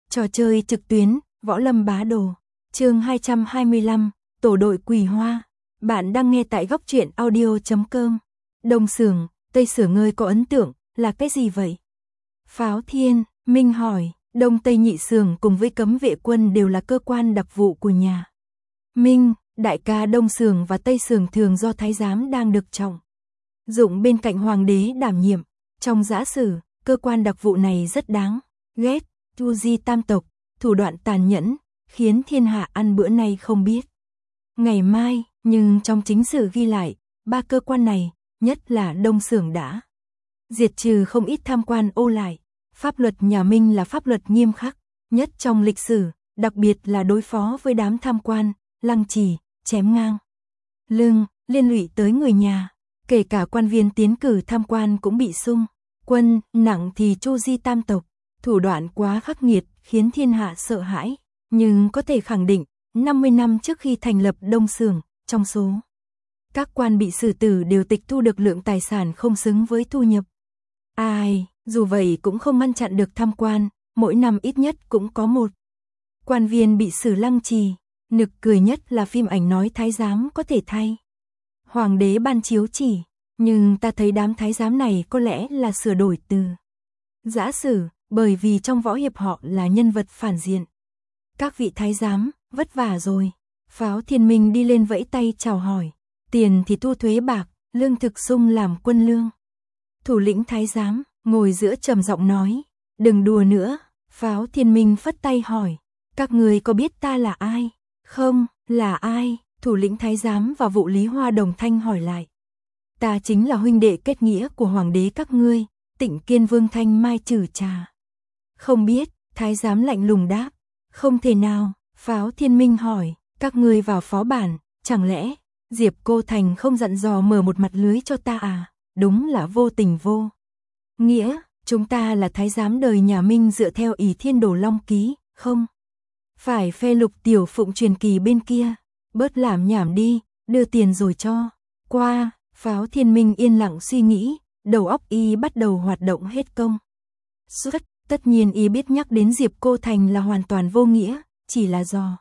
Trò chơi trực tuyến, Võ Lâm Bá Đồ. Chương 225, Tổ đội Quỳ Hoa. Bạn đang nghe tại góc truyện audio.com. Đông Xưởng, Tây Xưởng ơi, có ấn tượng là cái gì vậy? Pháo Thiên Minh hỏi. Đông Tây Nhị Xưởng cùng với Cấm Vệ Quân đều là cơ quan đặc vụ của nhà Minh. Đại ca Đông Xưởng và Tây Xưởng thường do thái giám đang được trọng dụng bên cạnh hoàng đế đảm nhiệm. Trong giả sử, cơ quan đặc vụ này rất đáng ghét. Tu Di tam tộc, thủ đoạn tàn nhẫn, khiến thiên hạ ăn bữa nay không biết ngày mai, nhưng trong chính sử ghi lại, ba cơ quan này, nhất là Đông Xưởng đã diệt trừ không ít tham quan ô lại. Pháp luật nhà Minh là pháp luật nghiêm khắc nhất trong lịch sử, đặc biệt là đối phó với đám tham quan, lăng trì, chém ngang lưng, liên lụy tới người nhà. Kể cả quan viên tiến cử tham quan cũng bị xung quân nặng thì Chu Di tam tộc. Thủ đoạn quá khắc nghiệt, khiến thiên hạ sợ hãi. Nhưng có thể khẳng định, 50 năm trước khi thành lập Đông Xưởng, trong số các quan bị xử tử đều tịch thu được lượng tài sản không xứng với thu nhập. Ai, dù vậy cũng không ngăn chặn được tham quan, mỗi năm ít nhất cũng có một quan viên bị xử lăng trì. Nực cười nhất là phim ảnh nói thái giám có thể thay hoàng đế ban chiếu chỉ, nhưng ta thấy đám thái giám này có lẽ là sửa đổi từ giả sử, bởi vì trong võ hiệp họ là nhân vật phản diện. Các vị thái giám, vất vả rồi. Pháo Thiên Minh đi lên vẫy tay chào hỏi. Tiền thì thu thuế bạc, lương thực sung làm quân lương. Thủ lĩnh thái giám, ngồi giữa trầm giọng nói. Đừng đùa nữa. Pháo Thiên Minh phất tay hỏi. Các người có biết ta là ai? Không, là ai? Thủ lĩnh thái giám và vụ Lý Hoa đồng thanh hỏi lại. Ta chính là huynh đệ kết nghĩa của hoàng đế các ngươi, Tịnh Kiên Vương Thanh Mai Trừ Trà. Không biết, thái giám lạnh lùng đáp. Không thể nào. Pháo Thiên Minh hỏi, các ngươi vào phó bản, chẳng lẽ Diệp Cô Thành không dặn dò mở một mặt lưới cho ta à? Đúng là vô tình vô nghĩa. Chúng ta là thái giám đời nhà Minh dựa theo Ỷ Thiên Đồ Long Ký, không phải phe Lục Tiểu Phụng truyền kỳ bên kia. Bớt làm nhảm đi, đưa tiền rồi cho qua. Pháo Thiên Minh yên lặng suy nghĩ, đầu óc y bắt đầu hoạt động hết công suất. Tất nhiên y biết nhắc đến Diệp Cô Thành là hoàn toàn vô nghĩa, chỉ là do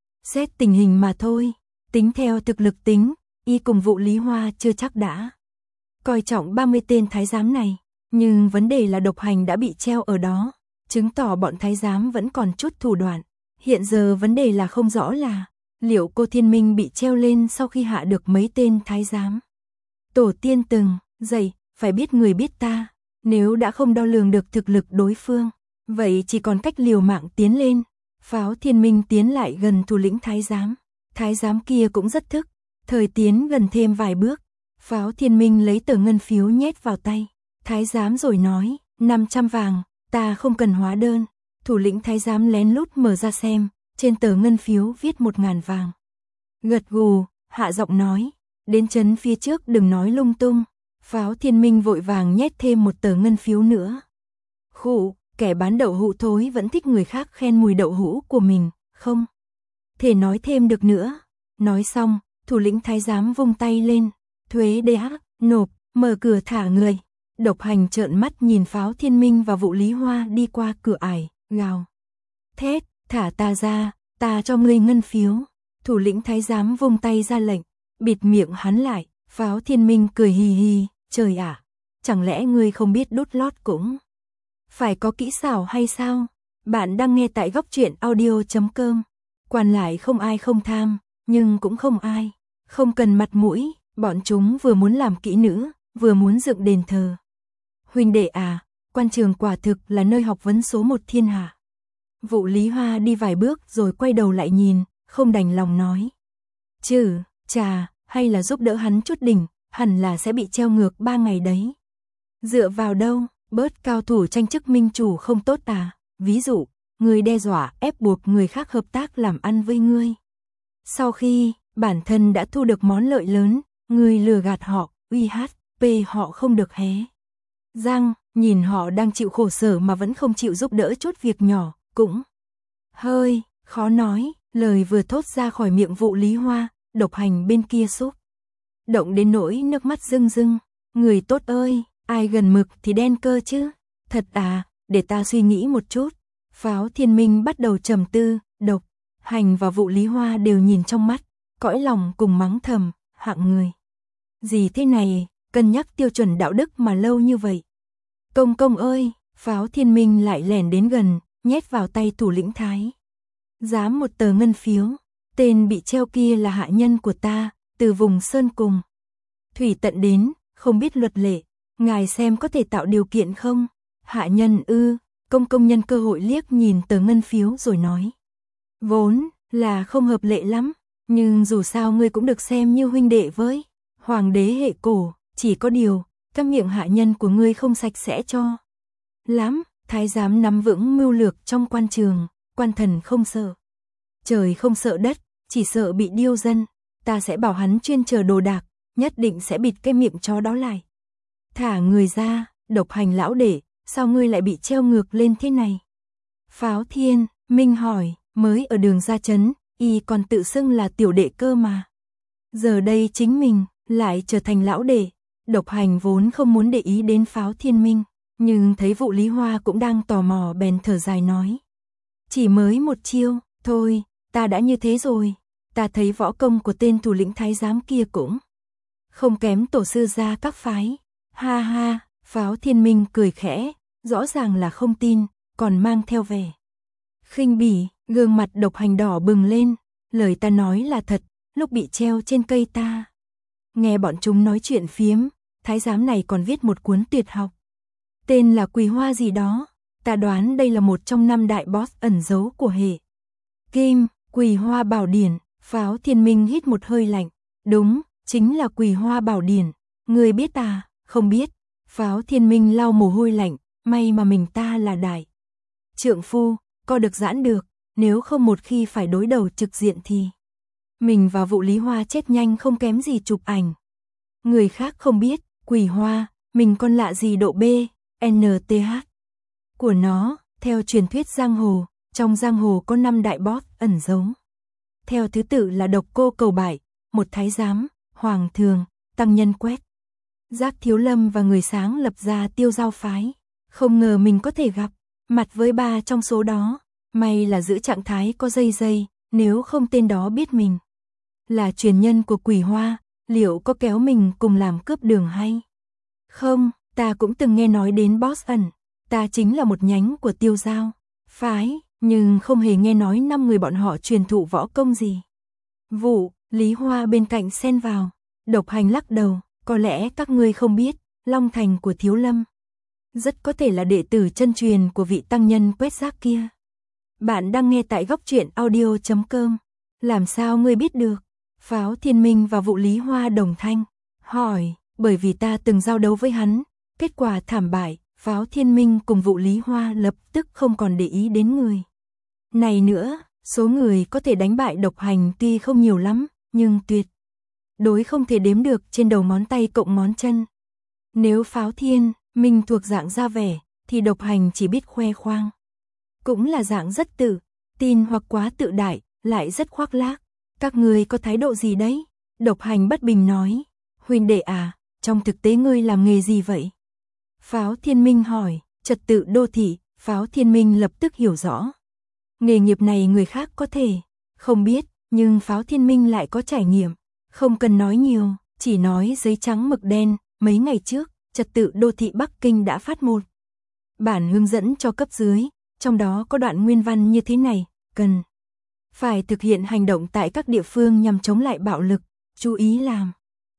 xét tình hình mà thôi. Tính theo thực lực tính, y cùng vụ Lý Hoa chưa chắc đã coi trọng 30 tên thái giám này. Nhưng vấn đề là độc hành đã bị treo ở đó, chứng tỏ bọn thái giám vẫn còn chút thủ đoạn. Hiện giờ vấn đề là không rõ là liệu cô Thiên Minh bị treo lên sau khi hạ được mấy tên thái giám. Tổ tiên từng dạy, phải biết người biết ta. Nếu đã không đo lường được thực lực đối phương, vậy chỉ còn cách liều mạng tiến lên. Pháo Thiên Minh tiến lại gần thủ lĩnh thái giám. Thái giám kia cũng rất thức thời, tiến gần thêm vài bước. Pháo Thiên Minh lấy tờ ngân phiếu nhét vào tay thái giám rồi nói, 500 vàng, ta không cần hóa đơn. Thủ lĩnh thái giám lén lút mở ra xem, trên tờ ngân phiếu viết 1.000 vàng. Gật gù, hạ giọng nói, đến trấn phía trước đừng nói lung tung. Pháo Thiên Minh vội vàng nhét thêm một tờ ngân phiếu nữa. Khụ, kẻ bán đậu hũ thối vẫn thích người khác khen mùi đậu hũ của mình, không thể nói thêm được nữa. Nói xong, thủ lĩnh thái giám vung tay lên, thuế DH, nộp, mở cửa thả người. Độc hành trợn mắt nhìn Pháo Thiên Minh và vụ Lý Hoa đi qua cửa ải, gào thét, thả ta ra, ta cho ngươi ngân phiếu. Thủ lĩnh thái giám vung tay ra lệnh, bịt miệng hắn lại. Pháo Thiên Minh cười hì hì, trời ạ, chẳng lẽ ngươi không biết đút lót cũng phải có kỹ xảo hay sao? Bạn đang nghe tại góc truyện audio.com. Quan lại không ai không tham, nhưng cũng không ai không cần mặt mũi. Bọn chúng vừa muốn làm kỹ nữ, vừa muốn dựng đền thờ. Huynh đệ à, quan trường quả thực là nơi học vấn số 1 thiên hạ. Vụ Lý Hoa đi vài bước rồi quay đầu lại nhìn, không đành lòng nói. Chừ, chà, hay là giúp đỡ hắn chút đỉnh, hẳn là sẽ bị treo ngược 3 ngày đấy. Dựa vào đâu, bớt cao thủ tranh chức minh chủ không tốt à? Ví dụ, người đe dọa ép buộc người khác hợp tác làm ăn với ngươi. Sau khi bản thân đã thu được món lợi lớn, ngươi lừa gạt họ, UHP họ không được hé răng, nhìn họ đang chịu khổ sở mà vẫn không chịu giúp đỡ chút việc nhỏ, cũng hơi khó nói. Lời vừa thốt ra khỏi miệng vụ Lý Hoa, độc hành bên kia xúc động đến nỗi nước mắt rưng rưng. Người tốt ơi, ai gần mực thì đen cơ chứ. Thật à, để ta suy nghĩ một chút. Pháo Thiên Minh bắt đầu trầm tư, Độc Hành và Vụ Lý Hoa đều nhìn trong mắt, cõi lòng cùng mắng thầm, hạng người gì thế này, cân nhắc tiêu chuẩn đạo đức mà lâu như vậy. Công công ơi, Pháo Thiên Minh lại lẻn đến gần, nhét vào tay thủ lĩnh Thái giám một tờ ngân phiếu, tên bị treo kia là hạ nhân của ta, từ vùng Sơn cùng thủy tận đến, không biết luật lệ, ngài xem có thể tạo điều kiện không? Hạ nhân ư? Công công nhân cơ hội liếc nhìn tờ ngân phiếu rồi nói. Vốn là không hợp lệ lắm, nhưng dù sao ngươi cũng được xem như huynh đệ với hoàng đế hệ cổ, chỉ có điều, các miệng hạ nhân của ngươi không sạch sẽ cho lắm. Thái giám nắm vững mưu lược trong quan trường, quan thần không sợ trời không sợ đất, chỉ sợ bị điêu dân, ta sẽ bảo hắn chuyên chờ đồ đạc, nhất định sẽ bịt cái miệng chó đó lại. Thả người ra, Độc Hành lão đệ, sao ngươi lại bị treo ngược lên thế này? Pháo Thiên Minh hỏi, mới ở đường ra trấn, y còn tự xưng là tiểu đệ cơ mà. Giờ đây chính mình lại trở thành lão đệ. Độc Hành vốn không muốn để ý đến Pháo Thiên Minh, nhưng thấy Vụ Lý Hoa cũng đang tò mò bèn thở dài nói. Chỉ mới một chiêu, thôi, ta đã như thế rồi, ta thấy võ công của tên thủ lĩnh thái giám kia cũng không kém tổ sư gia các phái. Ha ha, Pháo Thiên Minh cười khẽ, rõ ràng là không tin, còn mang theo vẻ khinh bỉ, gương mặt Độc Hành đỏ bừng lên, lời ta nói là thật, lúc bị treo trên cây ta nghe bọn chúng nói chuyện phiếm, thái giám này còn viết một cuốn tuyệt học, tên là Quỳ Hoa gì đó, ta đoán đây là một trong 5 đại boss ẩn giấu của hệ Kim, Quỳ Hoa Bảo Điển. Pháo Thiên Minh hít một hơi lạnh, đúng, chính là Quỳ Hoa Bảo Điển, ngươi biết à? Không biết. Pháo Thiên Minh lau mồ hôi lạnh, may mà mình ta là đại trượng phu, co được giãn được, nếu không một khi phải đối đầu trực diện thì mình và Vụ Lý Hoa chết nhanh không kém gì chụp ảnh. Người khác không biết, Quỳ Hoa, mình còn lạ gì độ B, NTH của nó, theo truyền thuyết giang hồ, trong giang hồ có 5 đại boss ẩn giấu. Theo thứ tự là Độc Cô Cầu Bại, một thái giám, hoàng thường, tăng nhân Quét Giác Thiếu Lâm và người sáng lập ra Tiêu Giao phái. Không ngờ mình có thể gặp mặt với 3 trong số đó, may là giữ trạng thái có dây, nếu không tên đó biết mình là truyền nhân của Quỳ Hoa, liệu có kéo mình cùng làm cướp đường hay không? Ta cũng từng nghe nói đến boss ẩn, ta chính là một nhánh của Tiêu Giao phái, nhưng không hề nghe nói 5 người bọn họ truyền thụ võ công gì. Vụ Lý Hoa bên cạnh xen vào, Độc Hành lắc đầu, có lẽ các ngươi không biết, Long Thành của Thiếu Lâm rất có thể là đệ tử chân truyền của vị tăng nhân Quét Giác kia. Bạn đang nghe tại góc truyện audio.com. Làm sao ngươi biết được? Pháo Thiên Minh và Vụ Lý Hoa đồng thanh hỏi, bởi vì ta từng giao đấu với hắn, kết quả thảm bại. Pháo Thiên Minh cùng Vụ Lý Hoa lập tức không còn để ý đến người này nữa. Số người có thể đánh bại Độc Hành tuy không nhiều lắm, nhưng tuyệt đối không thể đếm được trên đầu ngón tay cộng ngón chân. Nếu Pháo Thiên Minh thuộc dạng ra vẻ, thì Độc Hành chỉ biết khoe khoang. Cũng là dạng rất tự tin hoặc quá tự đại, lại rất khoác lác. Các ngươi có thái độ gì đấy? Độc Hành bất bình nói. Huynh đệ à, trong thực tế ngươi làm nghề gì vậy? Pháo Thiên Minh hỏi. Trật tự đô thị. Pháo Thiên Minh lập tức hiểu rõ. Nghề nghiệp này người khác có thể không biết, nhưng Pháo Thiên Minh lại có trải nghiệm. Không cần nói nhiều, chỉ nói giấy trắng mực đen. Mấy ngày trước, Trật tự đô thị Bắc Kinh đã phát một bản hướng dẫn cho cấp dưới, trong đó có đoạn nguyên văn như thế này, cần phải thực hiện hành động tại các địa phương nhằm chống lại bạo lực, chú ý làm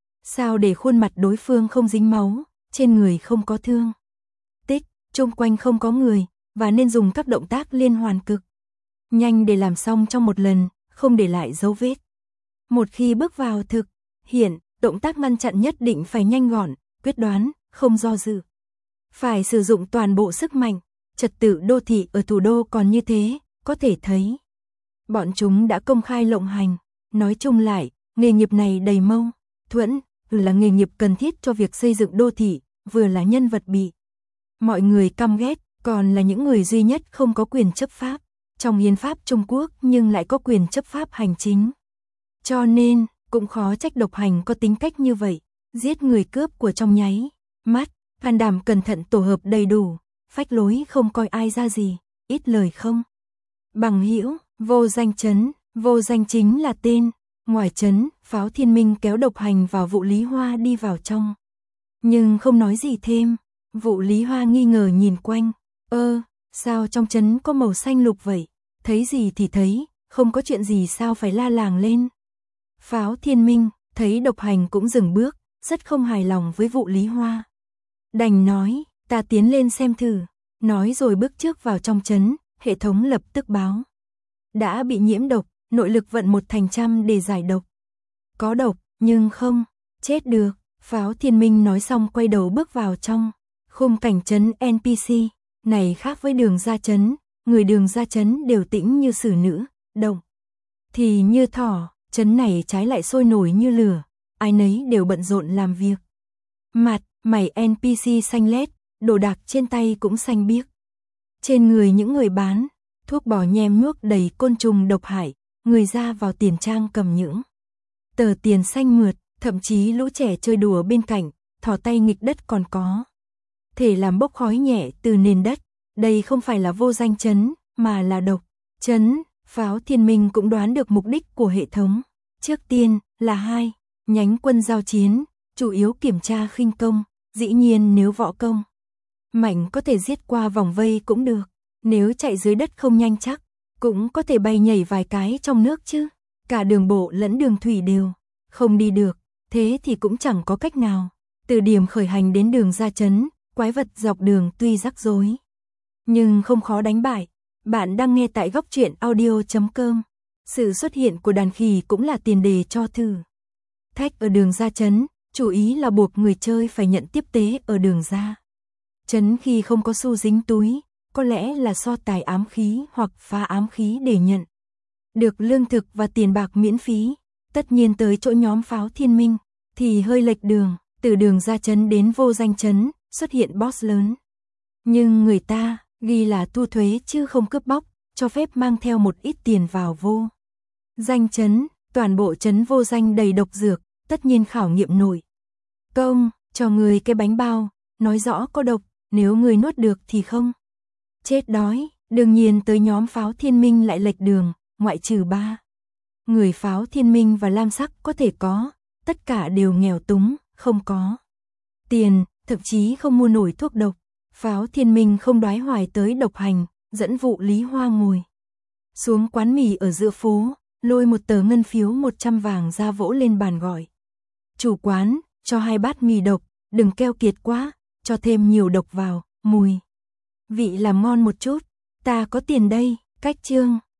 sao để khuôn mặt đối phương không dính máu, trên người không có thương tích, xung quanh không có người, và nên dùng các động tác liên hoàn cực nhanh để làm xong trong một lần, không để lại dấu vết. Một khi bước vào thực hiện, động tác ngăn chặn nhất định phải nhanh gọn, quyết đoán, không do dự. Phải sử dụng toàn bộ sức mạnh. Trật tự đô thị ở thủ đô còn như thế, có thể thấy bọn chúng đã công khai lộng hành. Nói chung lại, nghề nghiệp này đầy mâu thuẫn, vừa là nghề nghiệp cần thiết cho việc xây dựng đô thị, vừa là nhân vật bị mọi người căm ghét, còn là những người duy nhất không có quyền chấp pháp trong hiến pháp Trung Quốc, nhưng lại có quyền chấp pháp hành chính. Cho nên, cũng khó trách Độc Hành có tính cách như vậy, giết người cướp của trong nháy mắt, can đảm cẩn thận tổ hợp đầy đủ, phách lối không coi ai ra gì. ít lời không. Bằng hữu, vô danh trấn, vô danh chính là tên. Ngoài trấn, Pháo Thiên Minh kéo Độc Hành và Vụ Lý Hoa đi vào trong. Nhưng không nói gì thêm. Vụ Lý Hoa nghi ngờ nhìn quanh. Sao trong trấn có màu xanh lục vậy? Thấy gì thì thấy, không có chuyện gì sao phải la làng lên. Pháo Thiên Minh, thấy Độc Hành cũng dừng bước, rất không hài lòng với Vụ Lý Hoa. Đành nói, ta tiến lên xem thử. Nói rồi bước trước vào trong trấn, hệ thống lập tức báo. Đã bị nhiễm độc, nội lực vận 1/100 để giải độc. Có độc, nhưng không chết được. Pháo Thiên Minh nói xong quay đầu bước vào trong. Khung cảnh trấn NPC, này khác với Đường Ra trấn, người Đường Ra trấn đều tĩnh như xử nữ, động thì như thỏ, trấn này trái lại sôi nổi như lửa, ai nấy đều bận rộn làm việc. Mặt, mày NPC xanh lét, đồ đạc trên tay cũng xanh biếc. Trên người những người bán, thuốc bò nhem nhuốc đầy côn trùng độc hại, người ra vào tiền trang cầm những tờ tiền xanh mượt, thậm chí lũ trẻ chơi đùa bên cạnh, thò tay nghịch đất còn có. Thể làm bốc khói nhẹ từ nền đất, đây không phải là vô danh trấn, mà là độc trấn. Pháo Thiên Minh cũng đoán được mục đích của hệ thống. Trước tiên là 2 nhánh quân giao chiến, chủ yếu kiểm tra khinh công, dĩ nhiên nếu võ công mạnh có thể giết qua vòng vây cũng được, nếu chạy dưới đất không nhanh chắc, cũng có thể bay nhảy vài cái trong nước chứ. Cả đường bộ lẫn đường thủy đều không đi được, thế thì cũng chẳng có cách nào. Từ điểm khởi hành đến Đường Ra trấn, quái vật dọc đường tuy rắc rối, nhưng không khó đánh bại. Bạn đang nghe tại Góc Truyện Audio.com. Sự xuất hiện của đàn khỉ cũng là tiền đề cho thử thách ở Đường Ra trấn, chủ ý là buộc người chơi phải nhận tiếp tế ở Đường Ra trấn khi không có xu dính túi, có lẽ là so tài ám khí hoặc phá ám khí để nhận được lương thực và tiền bạc miễn phí. Tất nhiên tới chỗ nhóm Pháo Thiên Minh thì hơi lệch đường, từ Đường Ra trấn đến vô danh trấn xuất hiện boss lớn. Nhưng người ta ghi là thu thuế chứ không cướp bóc, cho phép mang theo một ít tiền vào vô danh trấn. Toàn bộ trấn vô danh đầy độc dược, tất nhiên khảo nghiệm nổi công cho người cái bánh bao, nói rõ có độc, nếu người nuốt được thì không chết đói. Đương nhiên tới nhóm Pháo Thiên Minh lại lệch đường, ngoại trừ 3 người Pháo Thiên Minh và Lam Sắc có thể có, tất cả đều nghèo túng, không có tiền, thậm chí không mua nổi thuốc độc. Pháo Thiên Minh không đoái hoài tới Độc Hành, dẫn Vụ Lý Hoa ngồi xuống quán mì ở giữa phố, lôi một tờ ngân phiếu 100 vàng ra vỗ lên bàn gọi. Chủ quán, cho 2 bát mì độc, đừng keo kiệt quá, cho thêm nhiều độc vào, mùi vị làm ngon một chút, ta có tiền đây. Cách chương